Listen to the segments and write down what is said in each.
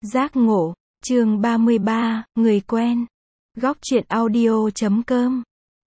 Giác ngộ, chương 33, người quen. Góc truyện audio.com.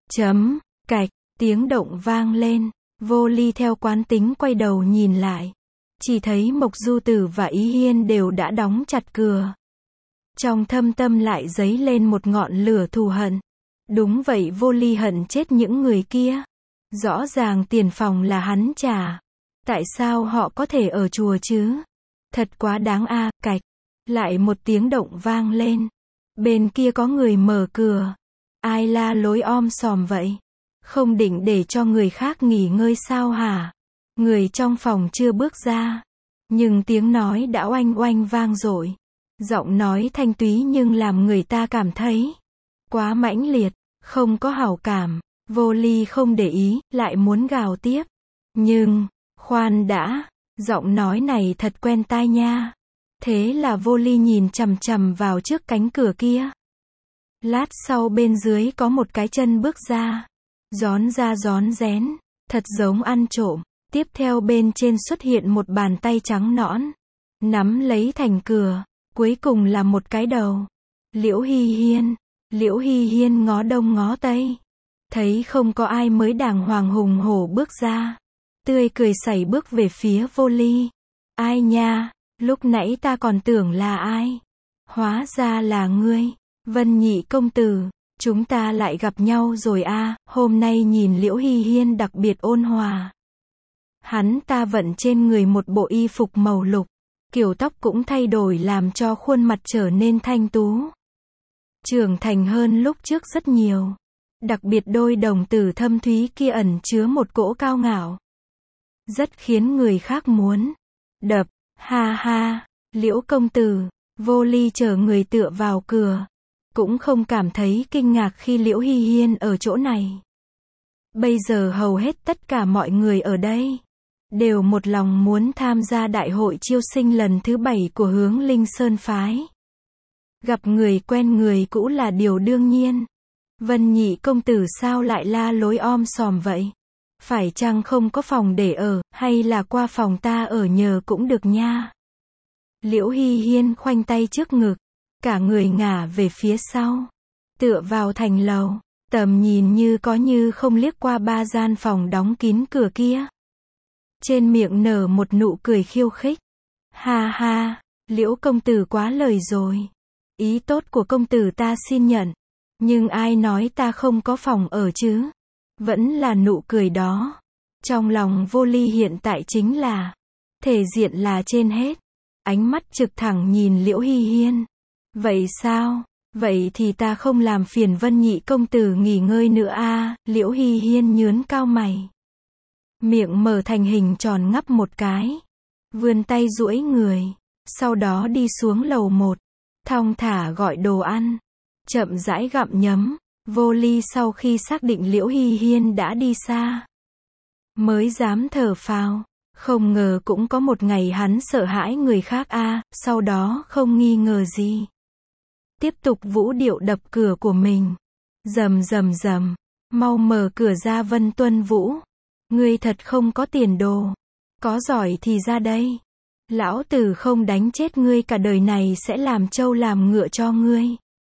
Cạch, tiếng động vang lên. Vô Ly theo quán tính quay đầu nhìn lại. Chỉ thấy Mộc Du Tử và Ý Hiên đều đã đóng chặt cửa. Trong thâm tâm lại dấy lên một ngọn lửa thù hận. Đúng vậy, Vô Ly hận chết những người kia. Rõ ràng tiền phòng là hắn trả. Tại sao họ có thể ở chùa chứ? Thật quá đáng a. Cạch. Lại một tiếng động vang lên. Bên kia có người mở cửa. Ai la lối om sòm vậy? Không định để cho người khác nghỉ ngơi sao hả? Người trong phòng chưa bước ra. Nhưng tiếng nói đã oanh oanh vang dội. Giọng nói thanh túy nhưng làm người ta cảm thấy quá mãnh liệt, không có hảo cảm. Vô Ly không để ý, lại muốn gào tiếp. Nhưng, khoan đã, giọng nói này thật quen tai nha. Thế là Vô Ly nhìn chằm chằm vào trước cánh cửa kia. Lát sau bên dưới có một cái chân bước ra. Rón ra rón rén, thật giống ăn trộm. Tiếp theo bên trên xuất hiện một bàn tay trắng nõn. Nắm lấy thành cửa, cuối cùng là một cái đầu. Liễu Hy Hiên. Liễu Hy Hiên ngó đông ngó tây. Thấy không có ai mới đàng hoàng hùng hổ bước ra. Tươi cười sảy bước về phía Vô Ly. Ai nha? Lúc nãy ta còn tưởng là ai? Hóa ra là ngươi. Vân Nhị công tử, chúng ta lại gặp nhau rồi a. Hôm nay nhìn Liễu Hy Hiên đặc biệt ôn hòa. Hắn ta vận trên người một bộ y phục màu lục. Kiểu tóc cũng thay đổi làm cho khuôn mặt trở nên thanh tú. Trưởng thành hơn lúc trước rất nhiều. Đặc biệt đôi đồng tử thâm thúy kia ẩn chứa một cỗ cao ngạo. Rất khiến người khác muốn đập. Ha ha, Liễu công tử. Vô Ly chờ người tựa vào cửa. Cũng không cảm thấy kinh ngạc khi Liễu Hy Hiên ở chỗ này. Bây giờ hầu hết tất cả mọi người ở đây đều một lòng muốn tham gia đại hội chiêu sinh lần thứ 7 của Hướng Linh Sơn phái. Gặp người quen người cũ là điều đương nhiên. Vân Nhị công tử sao lại la lối om sòm vậy? Phải chăng không có phòng để ở, hay là qua phòng ta ở nhờ cũng được nha. Liễu Hy Hiên khoanh tay trước ngực, cả người ngả về phía sau, tựa vào thành lầu, tầm nhìn như có như không liếc qua 3 gian phòng đóng kín cửa kia. Trên miệng nở một nụ cười khiêu khích. Ha ha, Liễu công tử quá lời rồi. Ý tốt của công tử ta xin nhận. Nhưng ai nói ta không có phòng ở chứ? Vẫn là nụ cười đó. Trong lòng Vô Ly hiện tại chính là thể diện là trên hết. Ánh mắt trực thẳng nhìn Liễu Hy Hiên. Vậy sao? Vậy thì ta không làm phiền Vân Nhị công tử nghỉ ngơi nữa a. Liễu Hy Hiên nhướn cao mày. Miệng mở thành hình tròn ngắp một cái. Vươn tay duỗi người. Sau đó đi xuống lầu 1. Thong thả gọi đồ ăn. Chậm rãi gặm nhấm. Vô Ly sau khi xác định Liễu Hy Hiên đã đi xa, mới dám thở phào. Không ngờ cũng có một ngày hắn sợ hãi người khác a. Sau đó không nghi ngờ gì. Tiếp tục vũ điệu đập cửa của mình. Rầm rầm rầm. Mau mở cửa ra Vân Tuân Vũ. Ngươi thật không có tiền đồ. Có giỏi thì ra đây. Lão tử không đánh chết ngươi cả đời này sẽ làm trâu làm ngựa cho ngươi.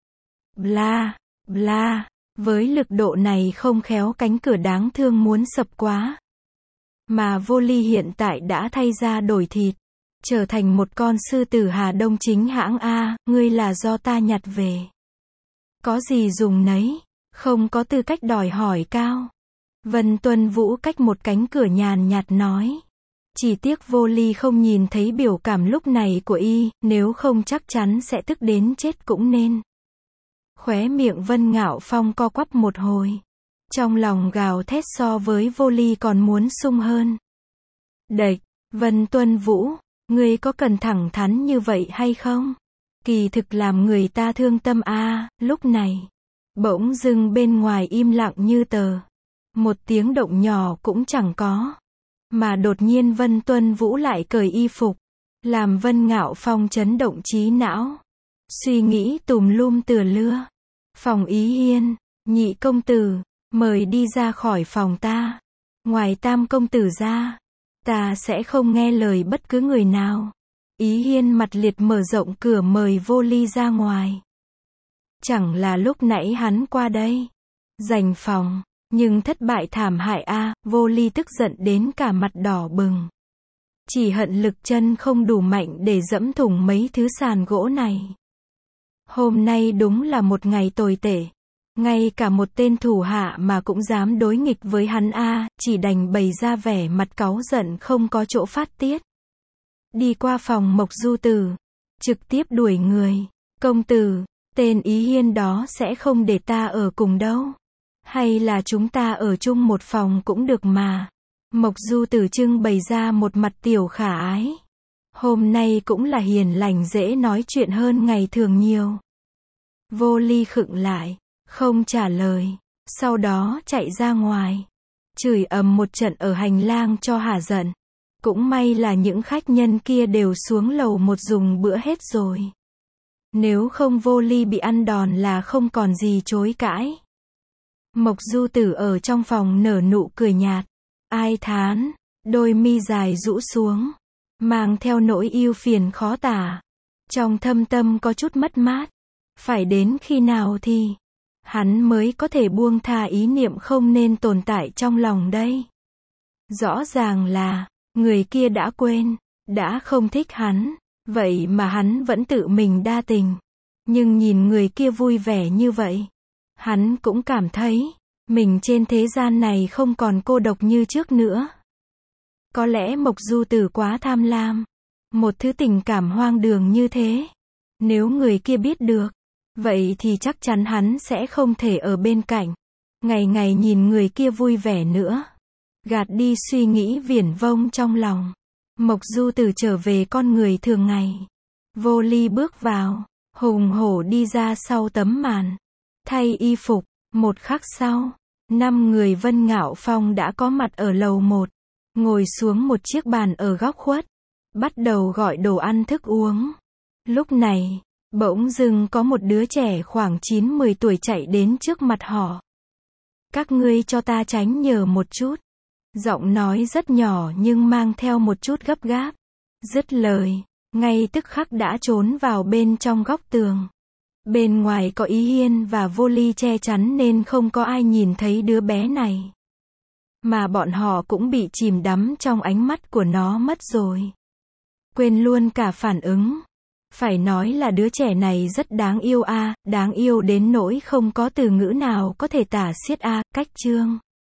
Bla, bla. Với lực độ này không khéo cánh cửa đáng thương muốn sập quá. Mà Vô Ly hiện tại đã thay da đổi thịt. Trở thành một con sư tử Hà Đông chính hãng a. Ngươi là do ta nhặt về. Có gì dùng nấy. Không có tư cách đòi hỏi cao. Vân Tuân Vũ cách một cánh cửa nhàn nhạt nói. Chỉ tiếc Vô Ly không nhìn thấy biểu cảm lúc này của y. Nếu không chắc chắn sẽ tức đến chết cũng nên. Khóe miệng Vân Ngạo Phong co quắp một hồi. Trong lòng gào thét so với Vô Ly còn muốn sung hơn. Đệch, Vân Tuân Vũ, ngươi có cần thẳng thắn như vậy hay không? Kỳ thực làm người ta thương tâm a. Lúc này, bỗng dưng bên ngoài im lặng như tờ. Một tiếng động nhỏ cũng chẳng có. Mà đột nhiên Vân Tuân Vũ lại cởi y phục. Làm Vân Ngạo Phong chấn động trí não. Suy nghĩ tùm lum tựa lưa. Phòng Ý Hiên, Nhị công tử, mời đi ra khỏi phòng ta. Ngoài Tam công tử ra, ta sẽ không nghe lời bất cứ người nào. Ý Hiên mặt liệt mở rộng cửa mời Vô Ly ra ngoài. Chẳng là lúc nãy hắn qua đây giành phòng, nhưng thất bại thảm hại a. Vô Ly tức giận đến cả mặt đỏ bừng. Chỉ hận lực chân không đủ mạnh để dẫm thủng mấy thứ sàn gỗ này. Hôm nay đúng là một ngày tồi tệ. Ngay cả một tên thủ hạ mà cũng dám đối nghịch với hắn a, chỉ đành bày ra vẻ mặt cáu giận không có chỗ phát tiết. Đi qua phòng Mộc Du Tử, trực tiếp đuổi người. Công tử, tên Ý Hiên đó sẽ không để ta ở cùng đâu. Hay là chúng ta ở chung một phòng cũng được mà. Mộc Du Tử trưng bày ra một mặt tiểu khả ái. Hôm nay cũng là hiền lành dễ nói chuyện hơn ngày thường nhiều. Vô Ly khựng lại, không trả lời, sau đó chạy ra ngoài. Chửi ầm một trận ở hành lang cho hả giận. Cũng may là những khách nhân kia đều xuống lầu một dùng bữa hết rồi. Nếu không Vô Ly bị ăn đòn là không còn gì chối cãi. Mộc Du Tử ở trong phòng nở nụ cười nhạt. Ai thán, đôi mi dài rũ xuống, mang theo nỗi ưu phiền khó tả. Trong thâm tâm có chút mất mát. Phải đến khi nào thì hắn mới có thể buông tha ý niệm không nên tồn tại trong lòng đây. Rõ ràng là người kia đã quên, đã không thích hắn, vậy mà hắn vẫn tự mình đa tình. Nhưng nhìn người kia vui vẻ như vậy, hắn cũng cảm thấy mình trên thế gian này không còn cô độc như trước nữa. Có lẽ Mộc Du Tử quá tham lam, một thứ tình cảm hoang đường như thế. Nếu người kia biết được, vậy thì chắc chắn hắn sẽ không thể ở bên cạnh, ngày ngày nhìn người kia vui vẻ nữa. Gạt đi suy nghĩ viển vông trong lòng, Mộc Du Tử trở về con người thường ngày. Vô Ly bước vào, hùng hổ đi ra sau tấm màn, thay y phục. Một khắc sau, 5 người Vân Ngạo Phong đã có mặt ở lầu 1, ngồi xuống một chiếc bàn ở góc khuất, bắt đầu gọi đồ ăn thức uống. Lúc này, bỗng dưng có một đứa trẻ khoảng 9-10 tuổi chạy đến trước mặt họ. Các ngươi cho ta tránh nhờ một chút. Giọng nói rất nhỏ nhưng mang theo một chút gấp gáp. Dứt lời, ngay tức khắc đã trốn vào bên trong góc tường. Bên ngoài có Ý Hiên và Vô Ly che chắn nên không có ai nhìn thấy đứa bé này. Mà bọn họ cũng bị chìm đắm trong ánh mắt của nó mất rồi. Quên luôn cả phản ứng. Phải nói là đứa trẻ này rất đáng yêu a, đáng yêu đến nỗi không có từ ngữ nào có thể tả xiết a. Cách chương